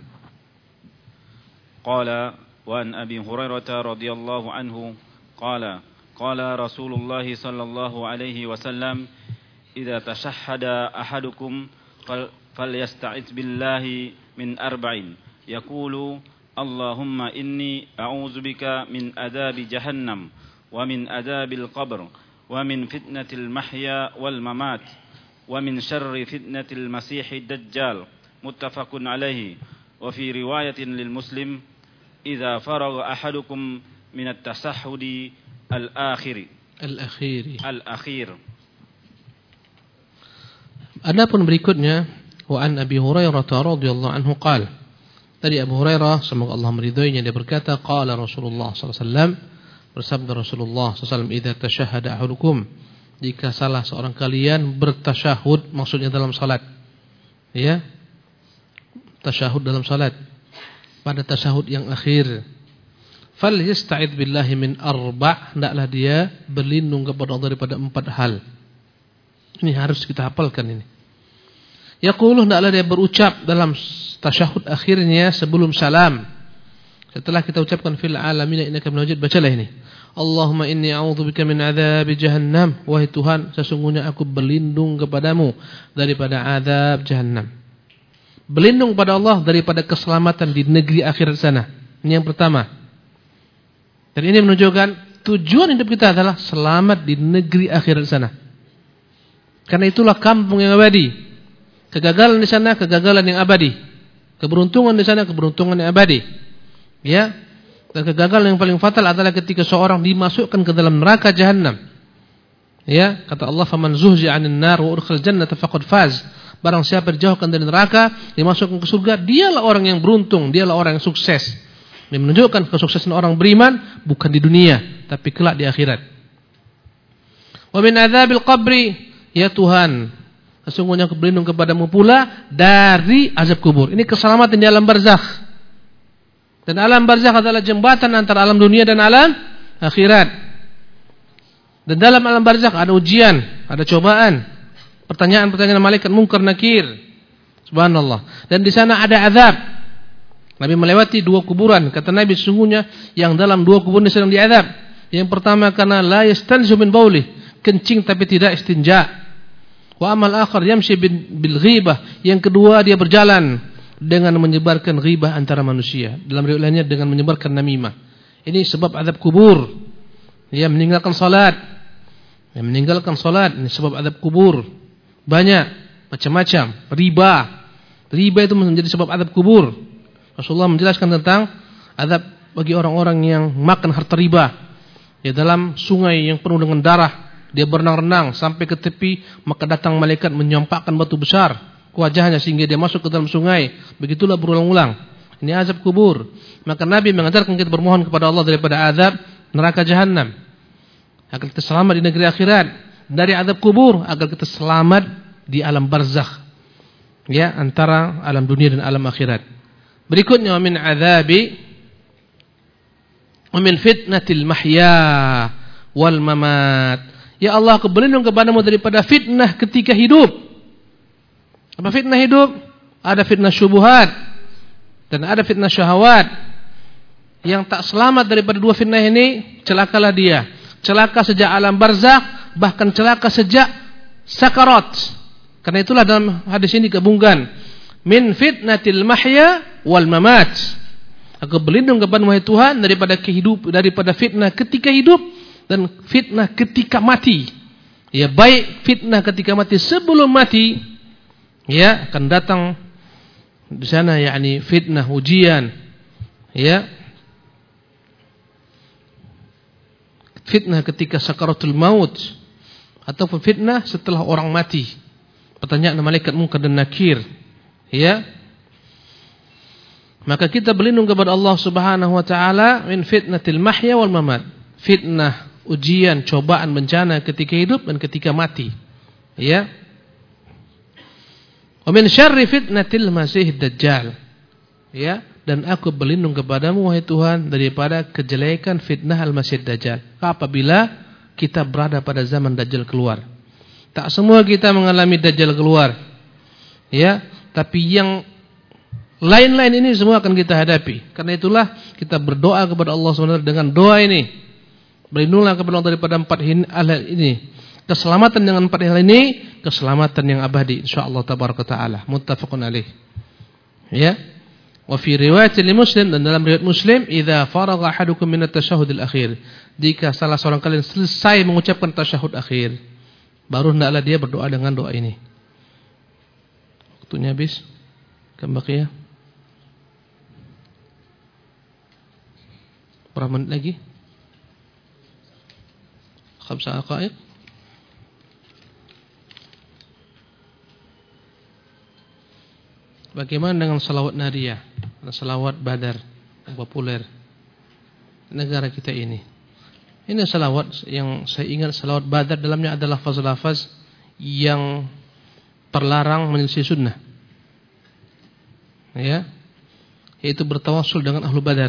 Qala wa an Abi Hurairah radhiyallahu anhu qala qala Rasulullah sallallahu alaihi wasallam idza tashahhada ahadukum falyasta'iz billahi min arba'in yaqulu Allahumma inni a'udzubika min adzabi jahannam wa min adzabil qabr wa min fitnatil mahya wal mamat wa min syarri fitnatil masiihid dajjal muttafaqun alaihi wa fi riwayatin lil muslim idza faragha ahadukum min at-tasahhudi al-akhir al-akhir al-akhir. Adapun berikutnya, wa an Abi Hurairah radhiyallahu anhu qala, dari Abu Hurairah semoga Allah meridhoinya, dia berkata qala Rasulullah sallallahu alaihi wasallam, bersabda Rasulullah sallallahu alaihi wasallam, idza tashahhada ahadukum, jika salah seorang kalian bertasyahud, maksudnya dalam salat, ya, tasyahud dalam salat, pada tasyahud yang akhir, falyasta'id billahi min arba', hendaklah dia berlindung kepada Allah daripada empat hal. Ini harus kita hafalkan ini. Yaqulu, hendaklah dia berucap dalam tasyahud akhirnya sebelum salam. Setelah kita ucapkan fil alamin innaka minal majid, bacalah ini. Allahumma inni a'udzubika min adzabi jahannam. Wahai Tuhan, sesungguhnya aku berlindung kepadamu daripada azab jahannam. Berlindung pada Allah daripada keselamatan di negeri akhirat sana. Ini yang pertama. Dan ini menunjukkan tujuan hidup kita adalah selamat di negeri akhirat sana. Karena itulah kampung yang abadi. Kegagalan di sana, kegagalan yang abadi. Keberuntungan di sana, keberuntungan yang abadi. Ya. Dan kegagalan yang paling fatal adalah ketika seorang dimasukkan ke dalam neraka jahanam. Ya, kata Allah, "Faman zuhzi'a 'anil nar wa udkhila jannata faqad faz." Barang siapa dijauhkan dari neraka, dimasukkan ke surga, dialah orang yang beruntung, dialah orang yang sukses. Ini menunjukkan kesuksesan orang beriman bukan di dunia, tapi kelak di akhirat. Wa min adzabil qabri, ya Tuhan, sesungguhnya aku berlindung kepadamu pula dari azab kubur. Ini keselamatan di alam barzakh. Dan alam barzakh adalah jembatan antara alam dunia dan alam akhirat. Dan dalam alam barzakh ada ujian, ada cobaan, pertanyaan-pertanyaan malaikat munkar nakir. Subhanallah. Dan di sana ada azab. Nabi melewati dua kuburan. Kata Nabi, sesungguhnya yang dalam dua kuburan sedang diazab. Yang pertama karena la yastanzu min baulih, kencing tapi tidak istinja. Wa amal akhar yamshi bil ghibah. Yang kedua dia berjalan dengan menyebarkan ghibah antara manusia. Dalam riwayat lainnya dengan menyebarkan namimah. Ini sebab azab kubur. Dia meninggalkan salat. Dia meninggalkan salat, ini sebab azab kubur. Banyak, macam-macam. Riba. Riba itu menjadi sebab azab kubur. Rasulullah menjelaskan tentang azab bagi orang-orang yang makan harta riba. Ya, dalam sungai yang penuh dengan darah, dia berenang-renang sampai ke tepi, maka datang malaikat menyampakkan batu besar ke wajahnya sehingga dia masuk ke dalam sungai. Begitulah berulang-ulang. Ini azab kubur. Maka Nabi mengajarkan kita bermohon kepada Allah daripada azab neraka jahanam, agar kita selamat di negeri akhirat, dari azab kubur agar kita selamat di alam barzakh, ya, antara alam dunia dan alam akhirat. Berikutnya, wa min azabi wa min fitnatil mahya wal mamat. Ya Allah, aku berlindung kepadamu daripada fitnah ketika hidup. Apa fitnah hidup? Ada fitnah syubuhat dan ada fitnah syahwat. Yang tak selamat daripada dua fitnah ini, celakalah dia. Celaka sejak alam barzakh, bahkan celaka sejak sakarat. Karena itulah dalam hadis ini dikabungkan, min fitnatil mahya wal mamat. Aku berlindung kepada wahai Tuhan daripada kehidup, daripada fitnah ketika hidup dan fitnah ketika mati. Ya, baik fitnah ketika mati sebelum mati, ya, akan datang di sana yakni fitnah ujian, ya, fitnah ketika sakaratul maut, ataupun fitnah setelah orang mati. Pertanyaan malaikat munkar dan nakir, ya. Maka kita berlindung kepada Allah Subhanahu wa taala min fitnatil mahya wal mamat. Fitnah, ujian, cobaan, bencana ketika hidup dan ketika mati, ya. Wa min syarri fitnatil masihid dajjal, ya. Dan aku berlindung kepadamu wahai Tuhan daripada kejelekan fitnah al-masih dajjal. Apabila kita berada pada zaman dajjal keluar. Tak semua kita mengalami dajjal keluar, ya, tapi yang lain-lain ini semua akan kita hadapi. Karena itulah kita berdoa kepada Allah subhanahu wa taala dengan doa ini. Berlindunglah kepada Allah daripada empat hal ini. Keselamatan dengan empat hal ini, keselamatan yang abadi insyaallah tabaraka taala. Muttafaqun alaih. Ya. Wa fi riwayat Muslim, dan dalam riwayat Muslim, idza faragha ahadukum min at-tasyahhudil akhir. Jika salah seorang kalian selesai mengucapkan tasyahud akhir, baru hendaklah dia berdoa dengan doa ini. Waktunya habis. Kam baqiyah? Berapa menit lagi? Khamsa aqaiq. Bagaimana dengan salawat Nariyah, salawat Badar yang populer negara kita ini? Ini salawat yang saya ingat, salawat Badar dalamnya adalah lafaz-lafaz yang terlarang menyelisih sunnah, ya, yaitu bertawassul dengan ahlu Badar.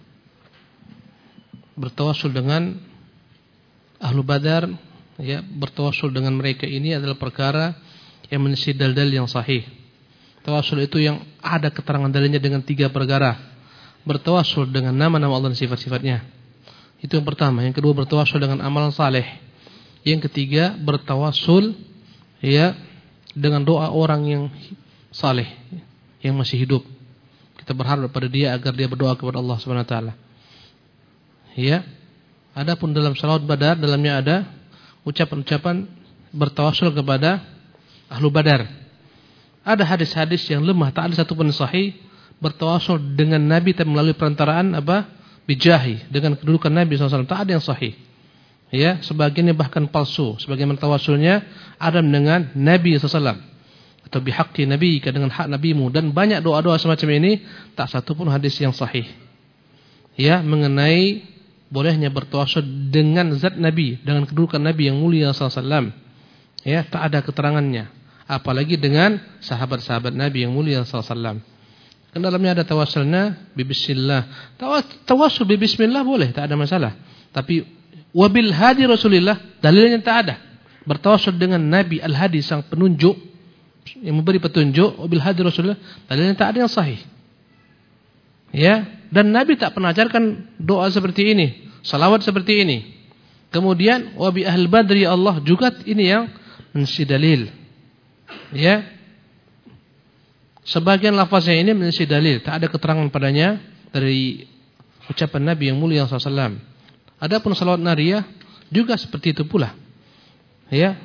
Bertawassul dengan ahlu Badar, ya, bertawassul dengan mereka ini adalah perkara yang menyelisih dalil yang sahih. Tawassul itu yang ada keterangan dalilnya dengan tiga perkara. Bertawassul dengan nama-nama Allah dan sifat-sifatnya. Itu yang pertama. Yang kedua, bertawassul dengan amalan saleh. Yang ketiga, bertawassul, ya, dengan doa orang yang saleh, yang masih hidup. Kita berharap pada dia agar dia berdoa kepada Allah Subhanahu wa taala. Ya. Adapun dalam salawat Badar, dalamnya ada ucapan-ucapan bertawassul kepada ahlu Badar. Ada hadis-hadis yang lemah, tak ada satupun sahih bertawassul dengan Nabi tapi melalui perantaraan apa? bijahi, dengan kedudukan Nabi sallallahu alaihi wasallam, tak ada yang sahih. Ya, sebagiannya bahkan palsu. Sebagian tawasulnya Adam dengan Nabi sallallahu alaihi wasallam atau bihaqqi nabiyika, dengan hak nabimu, dan banyak doa-doa semacam ini, tak satu pun hadis yang sahih. Ya, mengenai bolehnya bertawasul dengan zat Nabi, dengan kedudukan Nabi yang mulia sallallahu alaihi wasallam. Ya, tak ada keterangannya. Apalagi dengan sahabat-sahabat Nabi yang mulia sallallahu alaihi wasallam. Kan dalamnya ada tawasulnya bismillah. Tawasul bismillah boleh, tak ada masalah. Tapi wabil hadi Rasulillah, dalilnya tak ada. Bertawasul dengan Nabi al-hadi, sang penunjuk yang memberi petunjuk, wabil hadi Rasulillah, dalilnya tak ada yang sahih. Ya, dan Nabi tak pernah ajarkan doa seperti ini, salawat seperti ini. Kemudian wabi ahl badri Allah, juga ini yang menjadi dalil. Ya, sebagian lafaznya ini menjadi dalil, tak ada keterangan padanya dari ucapan Nabi yang mulia sallallahu alaihi wasallam. Adapun salawat nariyah juga seperti itu pula. Ya.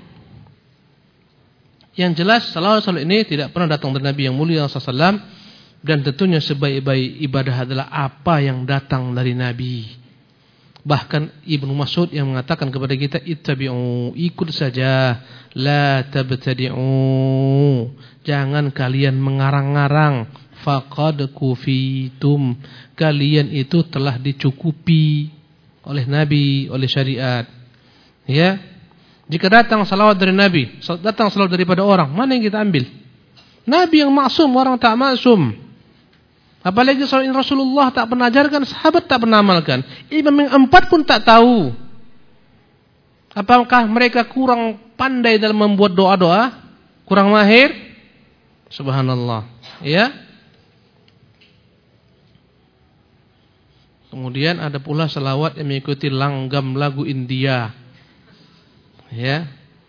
Yang jelas salawat ini tidak pernah datang dari Nabi yang mulia sallallahu alaihi wasallam, dan tentunya sebaik-baik ibadah adalah apa yang datang dari Nabi. Bahkan Ibnu Mas'ud yang mengatakan kepada kita, ittabi'u, ikut saja, la tabtadi'u, jangan kalian mengarang-arang, faqad kufitum, kalian itu telah dicukupi oleh Nabi, oleh syariat. Ya, jika datang salawat dari Nabi, datang salawat daripada orang, mana yang kita ambil? Nabi yang maksum, orang tak maksum. Apalagi salawat Rasulullah tak pernah ajarkan, sahabat tak pernah amalkan, imam yang empat pun tak tahu. Apakah mereka kurang pandai dalam membuat doa-doa? Kurang mahir? Subhanallah. Ya. Kemudian ada pula salawat yang mengikuti langgam lagu India. Ya.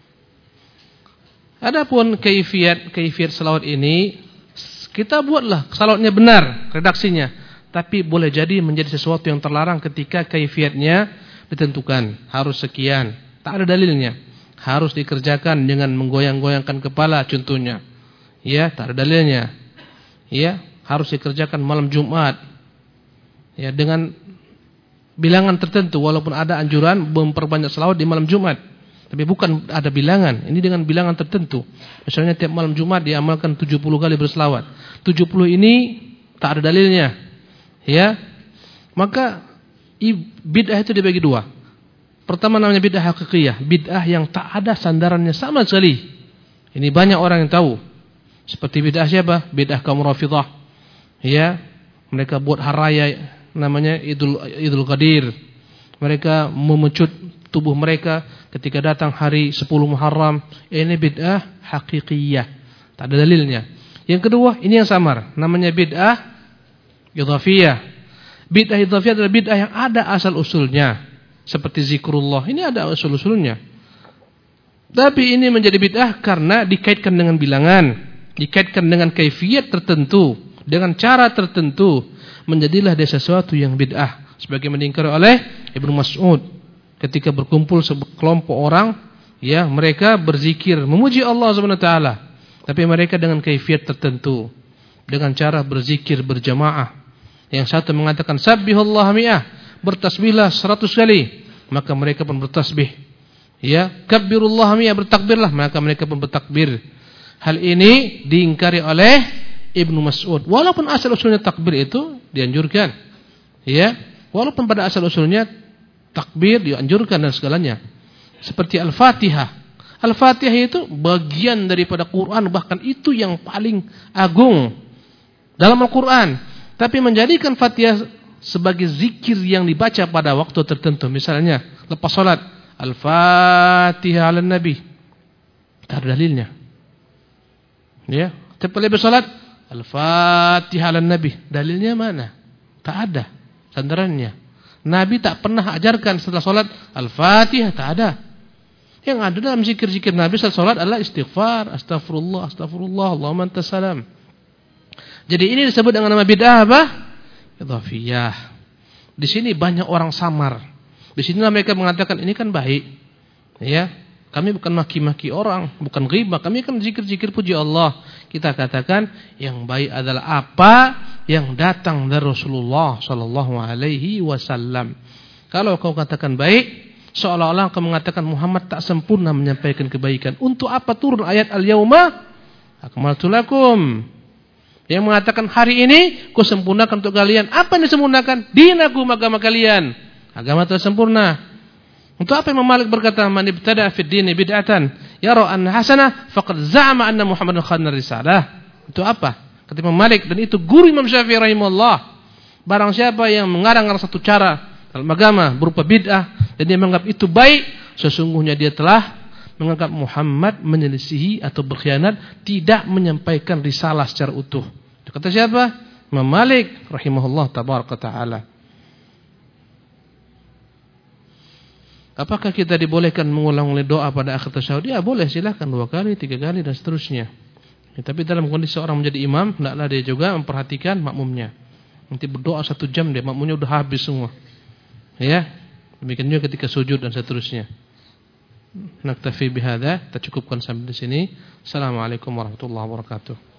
Adapun kaifiat kaifiat salawat ini, kita buatlah salawatnya benar redaksinya, tapi boleh jadi menjadi sesuatu yang terlarang ketika kaifiatnya ditentukan harus sekian, tak ada dalilnya. Harus dikerjakan dengan menggoyang-goyangkan kepala contohnya. Ya, tak ada dalilnya. Ya, harus dikerjakan malam Jumat. Ya, dengan bilangan tertentu, walaupun ada anjuran memperbanyak selawat di malam Jumat, tapi bukan ada bilangan. Ini dengan bilangan tertentu. Misalnya tiap malam Jumat diamalkan tujuh puluh kali berselawat. tujuh puluh ini tak ada dalilnya. Ya. Maka bid'ah itu dibagi dua. Pertama namanya bid'ah hakikiyah, bid'ah yang tak ada sandarannya sama sekali. Ini banyak orang yang tahu. Seperti bid'ah siapa? Bid'ah kaum Rafidhah. Ya. Mereka buat haraya namanya Idul Idul Qadir. Mereka memecut tubuh mereka ketika datang hari sepuluh Muharram. Ini bid'ah hakikiyah, tak ada dalilnya. Yang kedua, ini yang samar, namanya bid'ah idhafiyah. Bid'ah idhafiyah adalah bid'ah yang ada asal usulnya, seperti zikrullah. Ini ada asal usulnya, tapi ini menjadi bid'ah karena dikaitkan dengan bilangan, dikaitkan dengan kaifiyat tertentu, dengan cara tertentu, menjadilah dia sesuatu yang bid'ah. Sebagaimana diingkari oleh Ibnu Mas'ud ketika berkumpul sekelompok orang, ya, mereka berzikir memuji Allah Subhanahu wa taala, tapi mereka dengan kaifiyat tertentu, dengan cara berzikir berjamaah. Yang satu mengatakan sabbihullah mi'ah, bertasbihlah seratus kali, maka mereka pun bertasbih. Ya, kabbirullah mi'ah, bertakbirlah, maka mereka pun bertakbir. Hal ini diingkari oleh Ibnu Mas'ud. Walaupun asal usulnya takbir itu dianjurkan, ya, walaupun pada asal usulnya takbir dianjurkan dan segalanya. Seperti Al-Fatihah. Al-Fatihah itu bagian daripada Quran, bahkan itu yang paling agung dalam Al-Quran. Tapi menjadikan Fatihah sebagai zikir yang dibaca pada waktu tertentu, misalnya lepas salat, Al-Fatihah ala Nabi, tak ada dalilnya. Ya, tapi lepas salat Al-Fatihah ala Nabi, dalilnya mana? Tak ada sandarannya. Nabi tak pernah ajarkan setelah salat Al-Fatihah, tak ada. Yang ada dalam zikir-zikir Nabi setelah salat adalah istighfar, astagfirullah, astagfirullah, Allahumma antas salam. Jadi ini disebut dengan nama bid'ah apa? Idhafiyah. Di sini banyak orang samar. Di sini mereka mengatakan ini kan baik. Ya, kami bukan maki-maki orang, bukan ghibah, kami kan zikir-zikir puji Allah. Kita katakan yang baik adalah apa yang datang dari Rasulullah sallallahu alaihi wasallam. Kalau kau katakan baik, seolah-olah kau mengatakan Muhammad tak sempurna menyampaikan kebaikan. Untuk apa turun ayat al-yauma akmaltu lakum? Yang mengatakan hari ini ku sempurnakan untuk kalian. Apa yang disempurnakan? Dinakum, agama kalian. Agama telah sempurna. Untuk apa Imam Malik berkata, man ibtada fid dini bid'atan yara anna hasanah faqad za'ama anna Muhammadan khana risalah. Itu apa? Kata Imam Malik, dan itu guru Imam Syafi'i rahimahullah. Barang siapa yang mengarang satu cara dalam agama berupa bid'ah dan dia menganggap itu baik, sesungguhnya dia telah menganggap Muhammad menyelisihi atau berkhianat, tidak menyampaikan risalah secara utuh. Itu kata siapa? Imam Malik rahimahullah tabaraka taala. Apakah kita dibolehkan mengulang doa pada akhir tasyahud? Ya boleh, silakan dua kali, tiga kali dan seterusnya. Ya, tapi dalam kondisi orang menjadi imam, hendaklah dia juga memperhatikan makmumnya. Nanti berdoa satu jam dia, makmumnya udah habis semua. Ya, demikian juga ketika sujud dan seterusnya. Naktafi bihadza, kita cukupkan sampai di sini. Assalamualaikum warahmatullahi wabarakatuh.